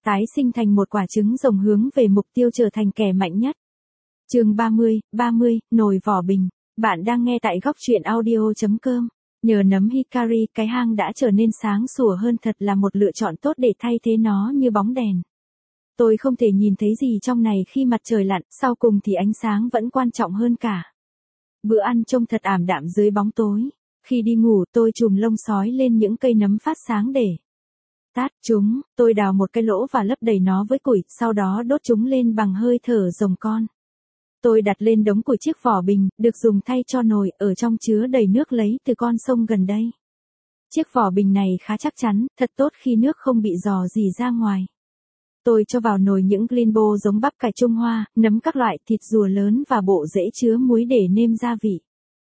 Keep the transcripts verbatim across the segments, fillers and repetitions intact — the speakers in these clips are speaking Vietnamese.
tái sinh thành một quả trứng rồng hướng về mục tiêu trở thành kẻ mạnh nhất. Chương ba mươi, ba mươi, nồi vỏ bình. Bạn đang nghe tại góc truyện audio chấm com. Nhờ nấm Hikari, cái hang đã trở nên sáng sủa hơn, thật là một lựa chọn tốt để thay thế nó như bóng đèn. Tôi không thể nhìn thấy gì trong này khi mặt trời lặn, sau cùng thì ánh sáng vẫn quan trọng hơn cả. Bữa ăn trông thật ảm đạm dưới bóng tối. Khi đi ngủ tôi chùm lông sói lên những cây nấm phát sáng để tát chúng. Tôi đào một cái lỗ và lấp đầy nó với củi, sau đó đốt chúng lên bằng hơi thở rồng con. Tôi đặt lên đống củi chiếc vỏ bình, được dùng thay cho nồi, ở trong chứa đầy nước lấy từ con sông gần đây. Chiếc vỏ bình này khá chắc chắn, thật tốt khi nước không bị rò rỉ ra ngoài. Tôi cho vào nồi những glinbo giống bắp cải Trung Hoa, nấm các loại, thịt rùa lớn và bộ rễ chứa muối để nêm gia vị.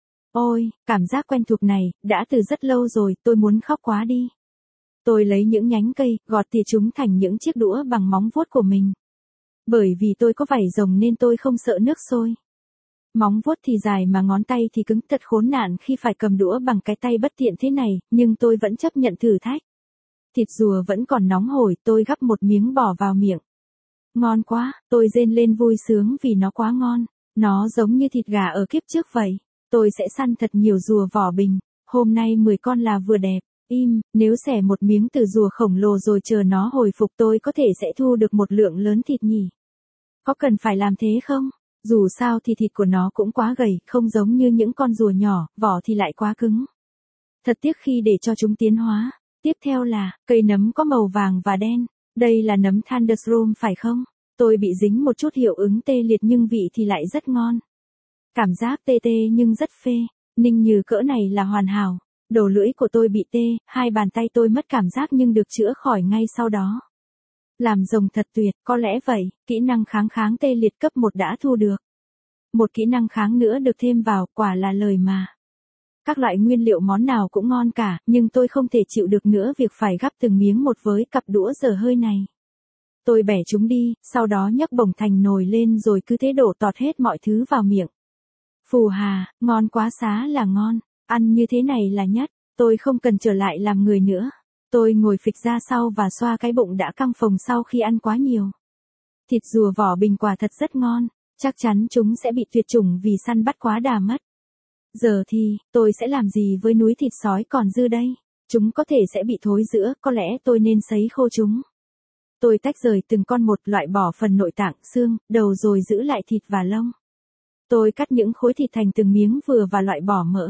Ôi, cảm giác quen thuộc này, đã từ rất lâu rồi, tôi muốn khóc quá đi. Tôi lấy những nhánh cây, gọt tỉa chúng thành những chiếc đũa bằng móng vuốt của mình. Bởi vì tôi có vảy rồng nên tôi không sợ nước sôi. Móng vuốt thì dài mà ngón tay thì cứng, thật khốn nạn khi phải cầm đũa bằng cái tay bất tiện thế này, nhưng tôi vẫn chấp nhận thử thách. Thịt rùa vẫn còn nóng hổi, tôi gắp một miếng bỏ vào miệng. Ngon quá, tôi rên lên vui sướng vì nó quá ngon. Nó giống như thịt gà ở kiếp trước vậy. Tôi sẽ săn thật nhiều rùa vỏ bình, hôm nay mười con là vừa đẹp. Im, nếu xẻ một miếng từ rùa khổng lồ rồi chờ nó hồi phục tôi có thể sẽ thu được một lượng lớn thịt nhỉ. Có cần phải làm thế không? Dù sao thì thịt của nó cũng quá gầy, không giống như những con rùa nhỏ, vỏ thì lại quá cứng. Thật tiếc khi để cho chúng tiến hóa. Tiếp theo là, cây nấm có màu vàng và đen. Đây là nấm Thunderstorm phải không? Tôi bị dính một chút hiệu ứng tê liệt nhưng vị thì lại rất ngon. Cảm giác tê tê nhưng rất phê. Ninh như cỡ này là hoàn hảo. Đầu lưỡi của tôi bị tê, hai bàn tay tôi mất cảm giác nhưng được chữa khỏi ngay sau đó. Làm rồng thật tuyệt, có lẽ vậy, kỹ năng kháng kháng tê liệt cấp một đã thu được. Một kỹ năng kháng nữa được thêm vào, quả là lời mà. Các loại nguyên liệu món nào cũng ngon cả, nhưng tôi không thể chịu được nữa việc phải gắp từng miếng một với cặp đũa dở hơi này. Tôi bẻ chúng đi, sau đó nhấc bổng thành nồi lên rồi cứ thế đổ tọt hết mọi thứ vào miệng. Phù hà, ngon quá, xá là ngon, ăn như thế này là nhất, tôi không cần trở lại làm người nữa. Tôi ngồi phịch ra sau và xoa cái bụng đã căng phồng sau khi ăn quá nhiều. Thịt rùa vỏ bình quả thật rất ngon, chắc chắn chúng sẽ bị tuyệt chủng vì săn bắt quá đà mất. Giờ thì, tôi sẽ làm gì với núi thịt sói còn dư đây? Chúng có thể sẽ bị thối rữa, có lẽ tôi nên sấy khô chúng. Tôi tách rời từng con một, loại bỏ phần nội tạng, xương, đầu rồi giữ lại thịt và lông. Tôi cắt những khối thịt thành từng miếng vừa và loại bỏ mỡ.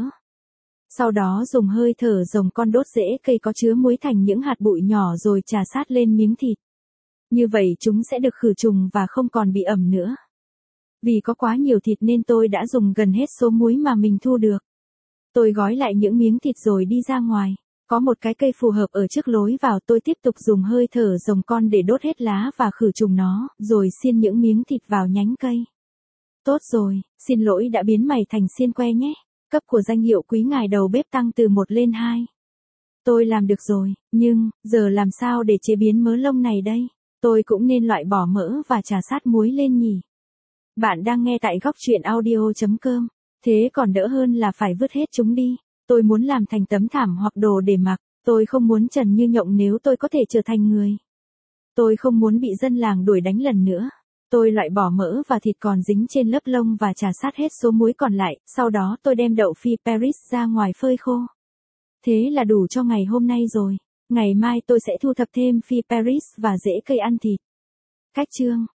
Sau đó dùng hơi thở rồng con đốt rễ cây có chứa muối thành những hạt bụi nhỏ rồi chà sát lên miếng thịt. Như vậy chúng sẽ được khử trùng và không còn bị ẩm nữa. Vì có quá nhiều thịt nên tôi đã dùng gần hết số muối mà mình thu được. Tôi gói lại những miếng thịt rồi đi ra ngoài. Có một cái cây phù hợp ở trước lối vào, tôi tiếp tục dùng hơi thở rồng con để đốt hết lá và khử trùng nó, rồi xiên những miếng thịt vào nhánh cây. Tốt rồi, xin lỗi đã biến mày thành xiên que nhé. Cấp của danh hiệu quý ngài đầu bếp tăng từ một lên hai. Tôi làm được rồi, nhưng, giờ làm sao để chế biến mớ lông này đây? Tôi cũng nên loại bỏ mỡ và chà sát muối lên nhỉ? Bạn đang nghe tại góc truyện audio chấm com. Thế còn đỡ hơn là phải vứt hết chúng đi. Tôi muốn làm thành tấm thảm hoặc đồ để mặc. Tôi không muốn trần như nhộng nếu tôi có thể trở thành người. Tôi không muốn bị dân làng đuổi đánh lần nữa. Tôi loại bỏ mỡ và thịt còn dính trên lớp lông và chà sát hết số muối còn lại, sau đó tôi đem đậu phi Paris ra ngoài phơi khô. Thế là đủ cho ngày hôm nay rồi. Ngày mai tôi sẽ thu thập thêm phi Paris và rễ cây ăn thịt. Cách chương